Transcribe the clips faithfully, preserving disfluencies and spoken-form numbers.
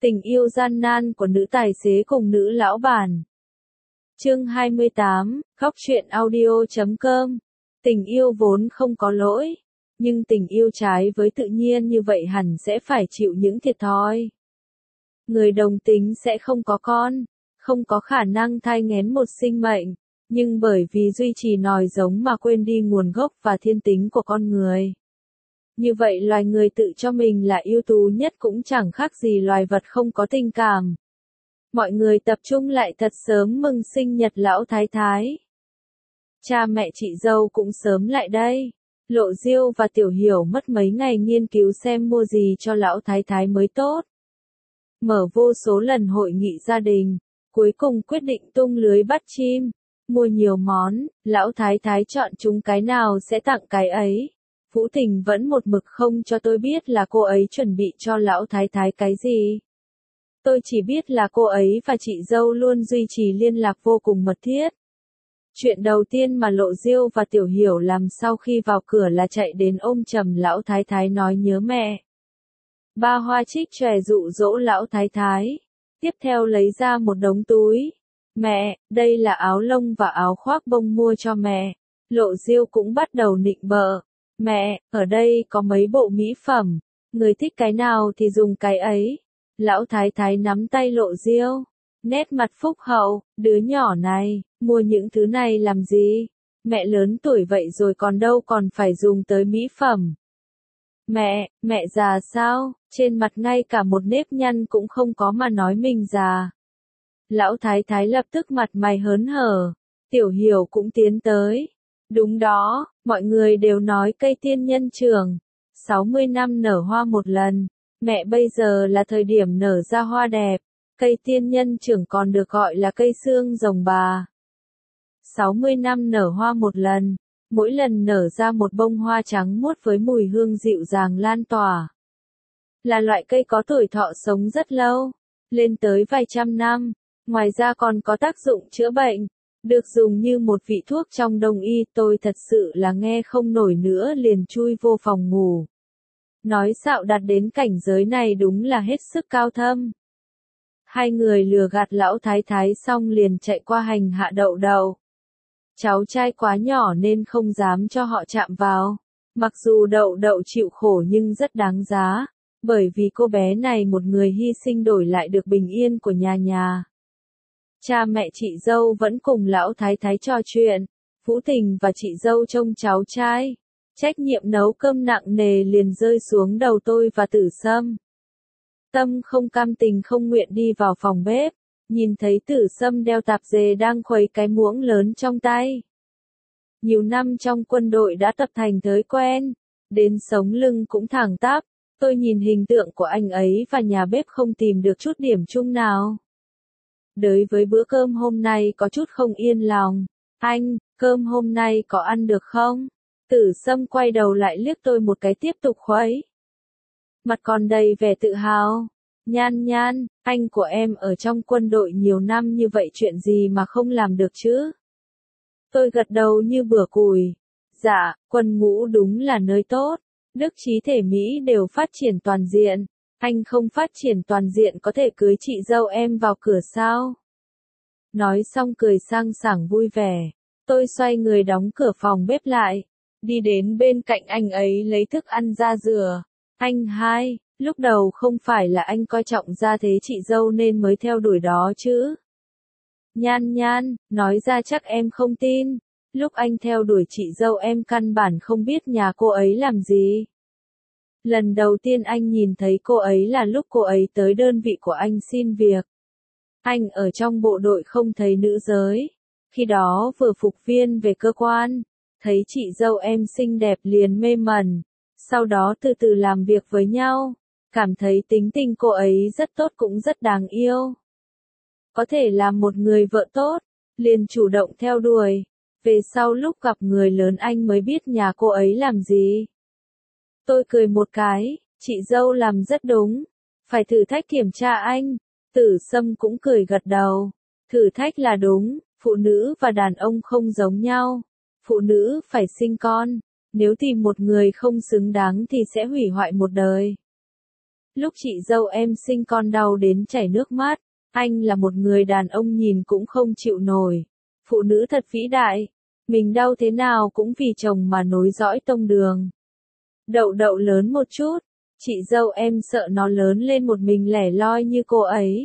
Tình yêu gian nan của nữ tài xế cùng nữ lão bản. Chương hai mươi tám, Góc truyện audio chấm com. Tình yêu vốn không có lỗi, nhưng tình yêu trái với tự nhiên như vậy hẳn sẽ phải chịu những thiệt thòi. Người đồng tính sẽ không có con, không có khả năng thai nghén một sinh mệnh, nhưng bởi vì duy trì nòi giống mà quên đi nguồn gốc và thiên tính của con người. Như vậy loài người tự cho mình là ưu tú nhất cũng chẳng khác gì loài vật không có tình cảm. Mọi người tập trung lại thật sớm mừng sinh nhật lão thái thái. Cha mẹ chị dâu cũng sớm lại đây. Lộ Diêu và Tiểu Hiểu mất mấy ngày nghiên cứu xem mua gì cho lão thái thái mới tốt. Mở vô số lần hội nghị gia đình, cuối cùng quyết định tung lưới bắt chim, mua nhiều món, lão thái thái chọn chúng cái nào sẽ tặng cái ấy. Vũ Tình vẫn một mực không cho tôi biết là cô ấy chuẩn bị cho lão thái thái cái gì. Tôi chỉ biết là cô ấy và chị dâu luôn duy trì liên lạc vô cùng mật thiết. Chuyện đầu tiên mà Lộ Diêu và Tiểu Hiểu làm sau khi vào cửa là chạy đến ôm chầm lão thái thái nói nhớ mẹ. Ba Hoa Trích chòe dụ dỗ lão thái thái. Tiếp theo lấy ra một đống túi. Mẹ, đây là áo lông và áo khoác bông mua cho mẹ. Lộ Diêu cũng bắt đầu nịnh bợ. Mẹ, ở đây có mấy bộ mỹ phẩm, người thích cái nào thì dùng cái ấy. Lão thái thái nắm tay Lộ Diêu, nét mặt phúc hậu, đứa nhỏ này, mua những thứ này làm gì? Mẹ lớn tuổi vậy rồi còn đâu còn phải dùng tới mỹ phẩm. Mẹ, mẹ già sao? Trên mặt ngay cả một nếp nhăn cũng không có mà nói mình già. Lão thái thái lập tức mặt mày hớn hở, Tiểu Hiểu cũng tiến tới. Đúng đó, mọi người đều nói cây tiên nhân trưởng, sáu mươi năm nở hoa một lần, mẹ bây giờ là thời điểm nở ra hoa đẹp, cây tiên nhân trưởng còn được gọi là cây xương rồng bà. sáu mươi năm nở hoa một lần, mỗi lần nở ra một bông hoa trắng muốt với mùi hương dịu dàng lan tỏa. Là loại cây có tuổi thọ sống rất lâu, lên tới vài trăm năm, ngoài ra còn có tác dụng chữa bệnh. Được dùng như một vị thuốc trong đông y, tôi thật sự là nghe không nổi nữa liền chui vô phòng ngủ. Nói xạo đạt đến cảnh giới này đúng là hết sức cao thâm. Hai người lừa gạt lão thái thái xong liền chạy qua hành hạ Đậu Đậu. Cháu trai quá nhỏ nên không dám cho họ chạm vào. Mặc dù Đậu Đậu chịu khổ nhưng rất đáng giá, bởi vì cô bé này một người hy sinh đổi lại được bình yên của nhà nhà. Cha mẹ chị dâu vẫn cùng lão thái thái trò chuyện, Vũ Tình và chị dâu trông cháu trai. Trách nhiệm nấu cơm nặng nề liền rơi xuống đầu tôi và Tử Sâm. Tâm không cam tình không nguyện đi vào phòng bếp, nhìn thấy Tử Sâm đeo tạp dề đang khuấy cái muỗng lớn trong tay. Nhiều năm trong quân đội đã tập thành thói quen, đến sống lưng cũng thẳng tắp, tôi nhìn hình tượng của anh ấy và nhà bếp không tìm được chút điểm chung nào. Đối với bữa cơm hôm nay có chút không yên lòng. Anh, cơm hôm nay có ăn được không? Tử Sâm quay đầu lại liếc tôi một cái tiếp tục khuấy. Mặt còn đầy vẻ tự hào. Nhan Nhan, anh của em ở trong quân đội nhiều năm như vậy chuyện gì mà không làm được chứ? Tôi gật đầu như bửa cùi. Dạ, quân ngũ đúng là nơi tốt. Đức trí thể Mỹ đều phát triển toàn diện. Anh không phát triển toàn diện có thể cưới chị dâu em vào cửa sao? Nói xong cười sang sảng vui vẻ. Tôi xoay người đóng cửa phòng bếp lại. Đi đến bên cạnh anh ấy lấy thức ăn ra rửa. Anh hai, lúc đầu không phải là anh coi trọng gia thế chị dâu nên mới theo đuổi đó chứ? Nhan Nhan, nói ra chắc em không tin. Lúc anh theo đuổi chị dâu em căn bản không biết nhà cô ấy làm gì. Lần đầu tiên anh nhìn thấy cô ấy là lúc cô ấy tới đơn vị của anh xin việc. Anh ở trong bộ đội không thấy nữ giới. Khi đó vừa phục viên về cơ quan, thấy chị dâu em xinh đẹp liền mê mẩn. Sau đó từ từ làm việc với nhau, cảm thấy tính tình cô ấy rất tốt cũng rất đáng yêu. Có thể làm một người vợ tốt, liền chủ động theo đuổi. Về sau lúc gặp người lớn anh mới biết nhà cô ấy làm gì. Tôi cười một cái, chị dâu làm rất đúng. Phải thử thách kiểm tra anh. Tử Sâm cũng cười gật đầu. Thử thách là đúng, phụ nữ và đàn ông không giống nhau. Phụ nữ phải sinh con. Nếu tìm một người không xứng đáng thì sẽ hủy hoại một đời. Lúc chị dâu em sinh con đau đến chảy nước mắt, anh là một người đàn ông nhìn cũng không chịu nổi. Phụ nữ thật vĩ đại, mình đau thế nào cũng vì chồng mà nối dõi tông đường. Đậu đậu lớn một chút, chị dâu em sợ nó lớn lên một mình lẻ loi như cô ấy.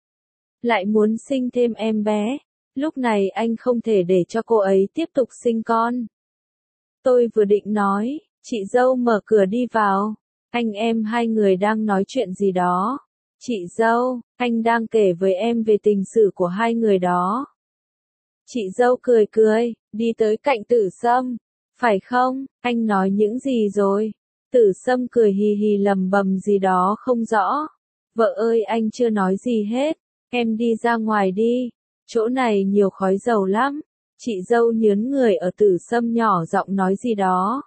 Lại muốn sinh thêm em bé, lúc này anh không thể để cho cô ấy tiếp tục sinh con. Tôi vừa định nói, chị dâu mở cửa đi vào, anh em hai người đang nói chuyện gì đó. Chị dâu, anh đang kể với em về tình sử của hai người đó. Chị dâu cười cười, đi tới cạnh Tử Sâm. Phải không, anh nói những gì rồi? Tử Sâm cười hì hì lầm bầm gì đó không rõ. Vợ ơi, anh chưa nói gì hết, em đi ra ngoài đi, chỗ này nhiều khói dầu lắm. Chị dâu nhớn người ở Tử Sâm nhỏ giọng nói gì đó.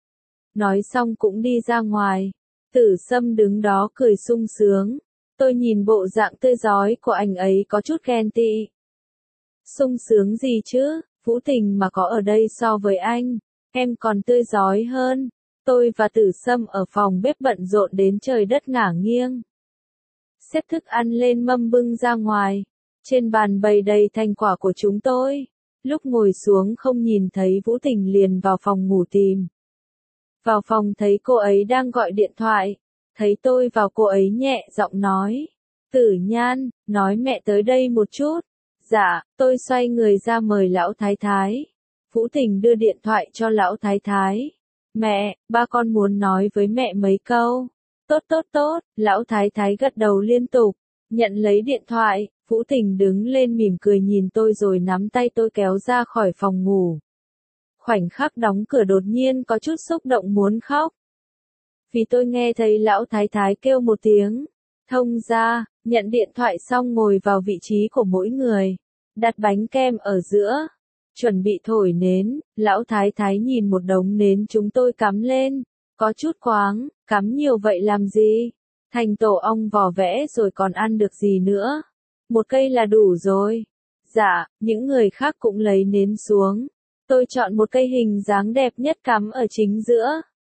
Nói xong cũng đi ra ngoài. Tử Sâm đứng đó cười sung sướng. Tôi nhìn bộ dạng tươi rói của anh ấy có chút ghen tị. Sung sướng gì chứ, Vũ Tình mà có ở đây so với anh, em còn tươi rói hơn. Tôi và Tử Sâm ở phòng bếp bận rộn đến trời đất ngả nghiêng. Xếp thức ăn lên mâm bưng ra ngoài. Trên bàn bày đầy thành quả của chúng tôi. Lúc ngồi xuống không nhìn thấy Vũ Tình liền vào phòng ngủ tìm. Vào phòng thấy cô ấy đang gọi điện thoại. Thấy tôi vào cô ấy nhẹ giọng nói. Tử Nhan, nói mẹ tới đây một chút. Dạ, tôi xoay người ra mời lão thái thái. Vũ Tình đưa điện thoại cho lão thái thái. Mẹ, ba con muốn nói với mẹ mấy câu. Tốt tốt tốt, lão thái thái gật đầu liên tục. Nhận lấy điện thoại, Vũ Tình đứng lên mỉm cười nhìn tôi rồi nắm tay tôi kéo ra khỏi phòng ngủ. Khoảnh khắc đóng cửa đột nhiên có chút xúc động muốn khóc. Vì tôi nghe thấy lão thái thái kêu một tiếng. Thông ra, nhận điện thoại xong ngồi vào vị trí của mỗi người. Đặt bánh kem ở giữa. Chuẩn bị thổi nến, lão thái thái nhìn một đống nến chúng tôi cắm lên. Có chút quáng, cắm nhiều vậy làm gì? Thành tổ ong vò vẽ rồi còn ăn được gì nữa? Một cây là đủ rồi. Dạ, những người khác cũng lấy nến xuống. Tôi chọn một cây hình dáng đẹp nhất cắm ở chính giữa.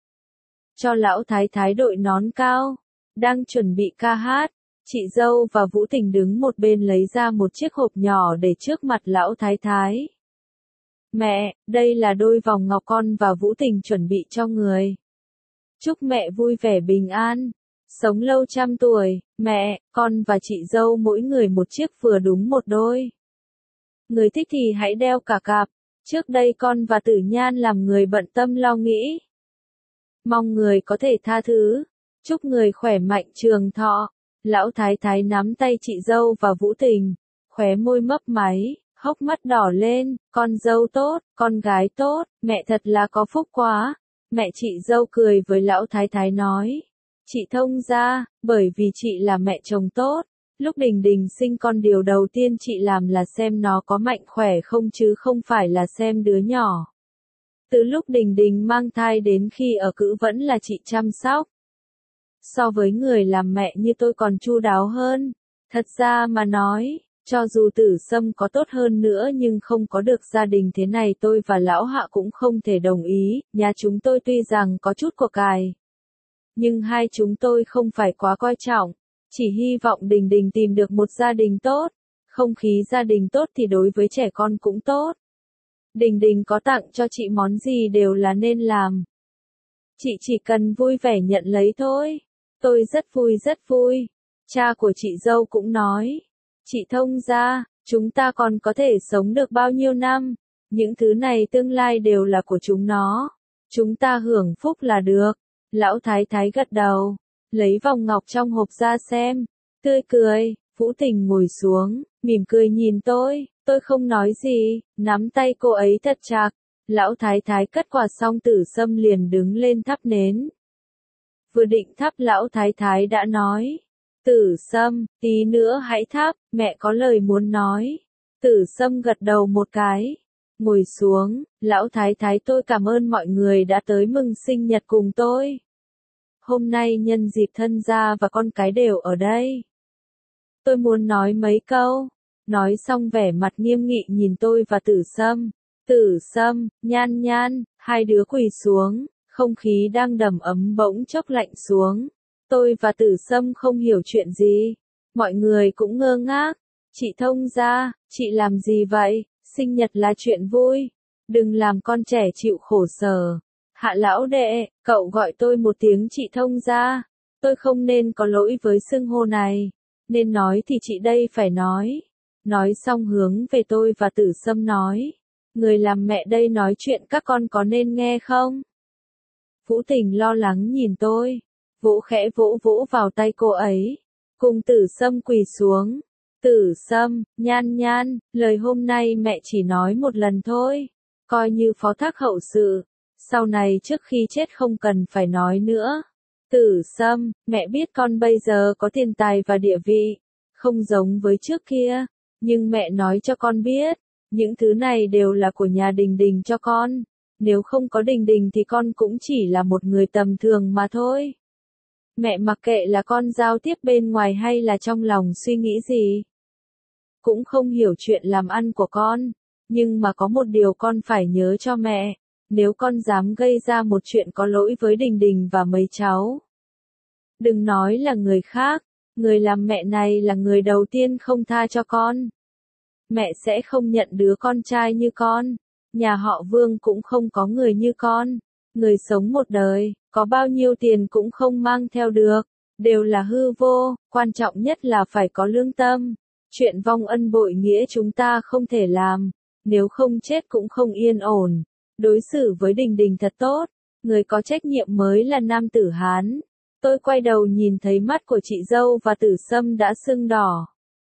Cho lão thái thái đội nón cao. Đang chuẩn bị ca hát. Chị dâu và Vũ Tình đứng một bên lấy ra một chiếc hộp nhỏ để trước mặt lão thái thái. Mẹ, đây là đôi vòng ngọc con và Vũ Tình chuẩn bị cho người. Chúc mẹ vui vẻ bình an, sống lâu trăm tuổi. Mẹ, con và chị dâu mỗi người một chiếc vừa đúng một đôi. Người thích thì hãy đeo cả cặp. Trước đây con và Tử Nhan làm người bận tâm lo nghĩ. Mong người có thể tha thứ. Chúc người khỏe mạnh trường thọ. Lão thái thái nắm tay chị dâu và Vũ Tình, khóe môi mấp máy, hốc mắt đỏ lên, con dâu tốt, con gái tốt, mẹ thật là có phúc quá. Mẹ chị dâu cười với lão thái thái nói, chị thông ra, bởi vì chị là mẹ chồng tốt, lúc Đình Đình sinh con điều đầu tiên chị làm là xem nó có mạnh khỏe không chứ không phải là xem đứa nhỏ. Từ lúc Đình Đình mang thai đến khi ở cữ vẫn là chị chăm sóc. So với người làm mẹ như tôi còn chu đáo hơn. Thật ra mà nói, cho dù Tử Sâm có tốt hơn nữa nhưng không có được gia đình thế này tôi và lão Hạ cũng không thể đồng ý. Nhà chúng tôi tuy rằng có chút của cải, nhưng hai chúng tôi không phải quá coi trọng. Chỉ hy vọng Đình Đình tìm được một gia đình tốt. Không khí gia đình tốt thì đối với trẻ con cũng tốt. Đình Đình có tặng cho chị món gì đều là nên làm. Chị chỉ cần vui vẻ nhận lấy thôi. Tôi rất vui rất vui. Cha của chị dâu cũng nói. Chị thông ra, chúng ta còn có thể sống được bao nhiêu năm. Những thứ này tương lai đều là của chúng nó. Chúng ta hưởng phúc là được. Lão thái thái gật đầu. Lấy vòng ngọc trong hộp ra xem. Tươi cười, Vũ Tình ngồi xuống, mỉm cười nhìn tôi. Tôi không nói gì, nắm tay cô ấy thật chặt. Lão thái thái cất quạt xong Tử Sâm liền đứng lên thắp nến. Vừa định thắp lão thái thái đã nói. Tử Sâm, tí nữa hãy thắp, mẹ có lời muốn nói. Tử Sâm gật đầu một cái. Ngồi xuống, lão thái thái tôi cảm ơn mọi người đã tới mừng sinh nhật cùng tôi. Hôm nay nhân dịp thân gia và con cái đều ở đây. Tôi muốn nói mấy câu. Nói xong vẻ mặt nghiêm nghị nhìn tôi và Tử Sâm. Tử Sâm, Nhan Nhan, hai đứa quỳ xuống. Không khí đang đầm ấm bỗng chốc lạnh xuống. Tôi và Tử Sâm không hiểu chuyện gì. Mọi người cũng ngơ ngác. Chị thông gia, chị làm gì vậy? Sinh nhật là chuyện vui. Đừng làm con trẻ chịu khổ sở. Hạ lão đệ, cậu gọi tôi một tiếng chị thông gia. Tôi không nên có lỗi với xưng hô này. Nên nói thì chị đây phải nói. Nói xong hướng về tôi và Tử Sâm nói. Người làm mẹ đây nói chuyện các con có nên nghe không? Vũ Tình lo lắng nhìn tôi. Vũ khẽ vỗ vỗ vào tay cô ấy. Cùng Tử Sâm quỳ xuống. Tử Sâm, Nhan Nhan, lời hôm nay mẹ chỉ nói một lần thôi. Coi như phó thác hậu sự. Sau này trước khi chết không cần phải nói nữa. Tử Sâm, mẹ biết con bây giờ có tiền tài và địa vị. Không giống với trước kia. Nhưng mẹ nói cho con biết. Những thứ này đều là của nhà Đình Đình cho con. Nếu không có Đình Đình thì con cũng chỉ là một người tầm thường mà thôi. Mẹ mặc kệ là con giao tiếp bên ngoài hay là trong lòng suy nghĩ gì. Cũng không hiểu chuyện làm ăn của con. Nhưng mà có một điều con phải nhớ cho mẹ. Nếu con dám gây ra một chuyện có lỗi với Đình Đình và mấy cháu. Đừng nói là người khác. Người làm mẹ này là người đầu tiên không tha cho con. Mẹ sẽ không nhận đứa con trai như con. Nhà họ Vương cũng không có người như con. Người sống một đời, có bao nhiêu tiền cũng không mang theo được. Đều là hư vô, quan trọng nhất là phải có lương tâm. Chuyện vong ân bội nghĩa chúng ta không thể làm. Nếu không chết cũng không yên ổn. Đối xử với Đình Đình thật tốt. Người có trách nhiệm mới là nam tử Hán. Tôi quay đầu nhìn thấy mắt của chị dâu và Tử Sâm đã sưng đỏ.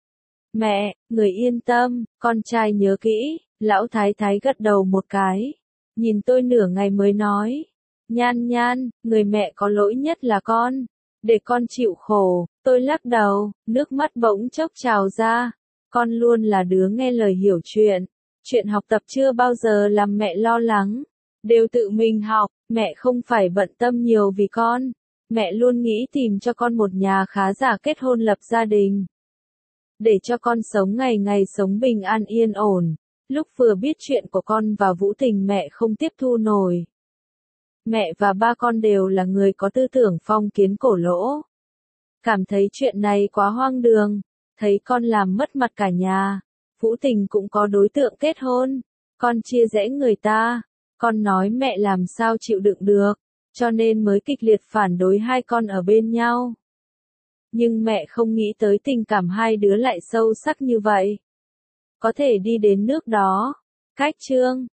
Mẹ, người yên tâm, con trai nhớ kỹ. Lão thái thái gật đầu một cái. Nhìn tôi nửa ngày mới nói. Nhan Nhan, người mẹ có lỗi nhất là con. Để con chịu khổ. Tôi lắc đầu, nước mắt bỗng chốc trào ra. Con luôn là đứa nghe lời hiểu chuyện. Chuyện học tập chưa bao giờ làm mẹ lo lắng. Đều tự mình học, mẹ không phải bận tâm nhiều vì con. Mẹ luôn nghĩ tìm cho con một nhà khá giả kết hôn lập gia đình. Để cho con sống ngày ngày sống bình an yên ổn. Lúc vừa biết chuyện của con và Vũ Tình mẹ không tiếp thu nổi. Mẹ và ba con đều là người có tư tưởng phong kiến cổ lỗ. Cảm thấy chuyện này quá hoang đường. Thấy con làm mất mặt cả nhà. Vũ Tình cũng có đối tượng kết hôn. Con chia rẽ người ta. Con nói mẹ làm sao chịu đựng được. Cho nên mới kịch liệt phản đối hai con ở bên nhau. Nhưng mẹ không nghĩ tới tình cảm hai đứa lại sâu sắc như vậy. Có thể đi đến nước đó. Cách chương